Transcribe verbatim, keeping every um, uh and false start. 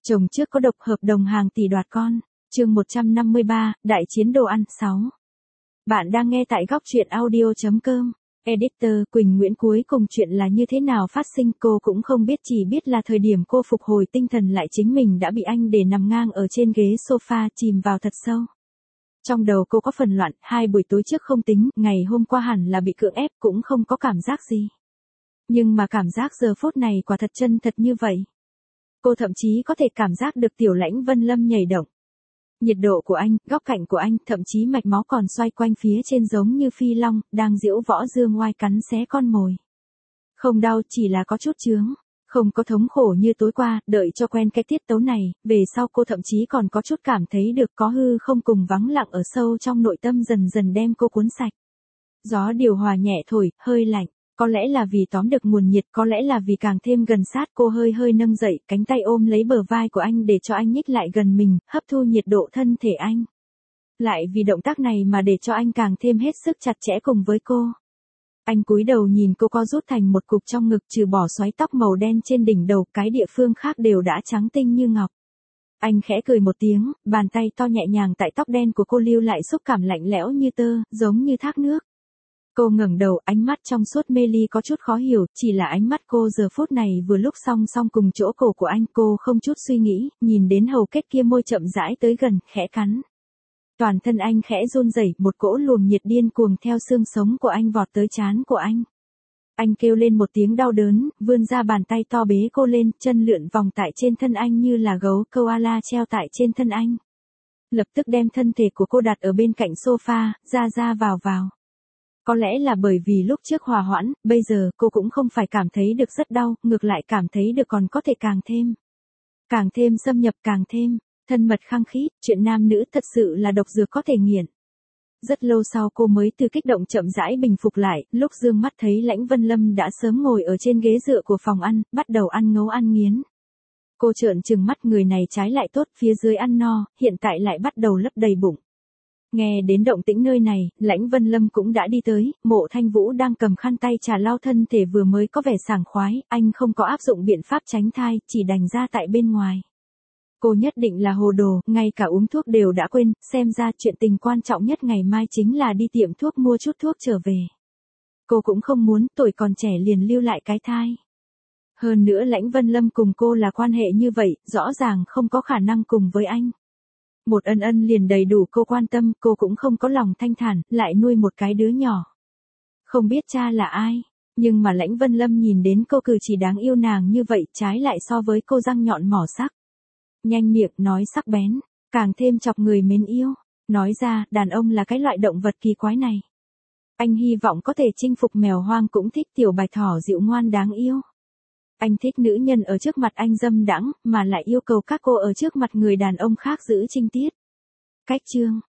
Chồng trước có độc hợp đồng hàng tỷ đoạt con. Chương một trăm năm mươi ba, Đại chiến đồ ăn sáu. Bạn đang nghe tại góc truyện audio chấm com. Editor Quỳnh Nguyễn. Cuối cùng chuyện là như thế nào phát sinh cô cũng không biết, chỉ biết là thời điểm cô phục hồi tinh thần lại chính mình đã bị anh để nằm ngang ở trên ghế sofa chìm vào thật sâu. Trong đầu cô có phần loạn, hai buổi tối trước không tính, ngày hôm qua hẳn là bị cưỡng ép cũng không có cảm giác gì. Nhưng mà cảm giác giờ phút này quả thật chân thật như vậy. Cô thậm chí có thể cảm giác được Tiểu Lãnh Vân Lâm nhảy động. Nhiệt độ của anh, góc cạnh của anh, thậm chí mạch máu còn xoay quanh phía trên giống như phi long, đang diễu võ dương oai cắn xé con mồi. Không đau, chỉ là có chút chướng. Không có thống khổ như tối qua, đợi cho quen cái tiết tấu này, về sau cô thậm chí còn có chút cảm thấy được có hư không cùng vắng lặng ở sâu trong nội tâm dần dần đem cô cuốn sạch. Gió điều hòa nhẹ thổi, hơi lạnh. Có lẽ là vì tóm được nguồn nhiệt, có lẽ là vì càng thêm gần sát, cô hơi hơi nâng dậy, cánh tay ôm lấy bờ vai của anh để cho anh nhích lại gần mình, hấp thu nhiệt độ thân thể anh. Lại vì động tác này mà để cho anh càng thêm hết sức chặt chẽ cùng với cô. Anh cúi đầu nhìn cô co rút thành một cục trong ngực, trừ bỏ xoáy tóc màu đen trên đỉnh đầu, cái địa phương khác đều đã trắng tinh như ngọc. Anh khẽ cười một tiếng, bàn tay to nhẹ nhàng tại tóc đen của cô lưu lại xúc cảm lạnh lẽo như tơ, giống như thác nước. Cô ngẩng đầu, ánh mắt trong suốt mê ly có chút khó hiểu, chỉ là ánh mắt cô giờ phút này vừa lúc song song cùng chỗ cổ của anh, cô không chút suy nghĩ, nhìn đến hầu kết kia môi chậm rãi tới gần, khẽ cắn. Toàn thân anh khẽ run rẩy, một cỗ luồng nhiệt điên cuồng theo xương sống của anh vọt tới trán của anh. Anh kêu lên một tiếng đau đớn, vươn ra bàn tay to bế cô lên, chân lượn vòng tại trên thân anh như là gấu koala treo tại trên thân anh. Lập tức đem thân thể của cô đặt ở bên cạnh sofa, ra ra vào vào. Có lẽ là bởi vì lúc trước hòa hoãn, bây giờ cô cũng không phải cảm thấy được rất đau, ngược lại cảm thấy được còn có thể càng thêm. Càng thêm xâm nhập, càng thêm, thân mật khăng khít, chuyện nam nữ thật sự là độc dược có thể nghiện. Rất lâu sau cô mới từ kích động chậm rãi bình phục lại, lúc dương mắt thấy Lãnh Vân Lâm đã sớm ngồi ở trên ghế dựa của phòng ăn, bắt đầu ăn ngấu ăn nghiến. Cô trợn trừng mắt, người này trái lại tốt, phía dưới ăn no, hiện tại lại bắt đầu lấp đầy bụng. Nghe đến động tĩnh nơi này, Lãnh Vân Lâm cũng đã đi tới, Mộ Thanh Vũ đang cầm khăn tay trà lau thân thể vừa mới có vẻ sảng khoái, anh không có áp dụng biện pháp tránh thai, chỉ đành ra tại bên ngoài. Cô nhất định là hồ đồ, ngay cả uống thuốc đều đã quên, xem ra chuyện tình quan trọng nhất ngày mai chính là đi tiệm thuốc mua chút thuốc trở về. Cô cũng không muốn tuổi còn trẻ liền lưu lại cái thai. Hơn nữa Lãnh Vân Lâm cùng cô là quan hệ như vậy, rõ ràng không có khả năng cùng với anh. Một ân ân liền đầy đủ cô quan tâm, cô cũng không có lòng thanh thản, lại nuôi một cái đứa nhỏ. Không biết cha là ai, nhưng mà Lãnh Vân Lâm nhìn đến cô cử chỉ đáng yêu nàng như vậy, trái lại so với cô răng nhọn mỏ sắc. Nhanh miệng, nói sắc bén, càng thêm chọc người mến yêu. Nói ra, đàn ông là cái loại động vật kỳ quái này. Anh hy vọng có thể chinh phục mèo hoang, cũng thích tiểu bạch thỏ dịu ngoan đáng yêu. Anh thích nữ nhân ở trước mặt anh dâm đãng, mà lại yêu cầu các cô ở trước mặt người đàn ông khác giữ trinh tiết. Cách chương,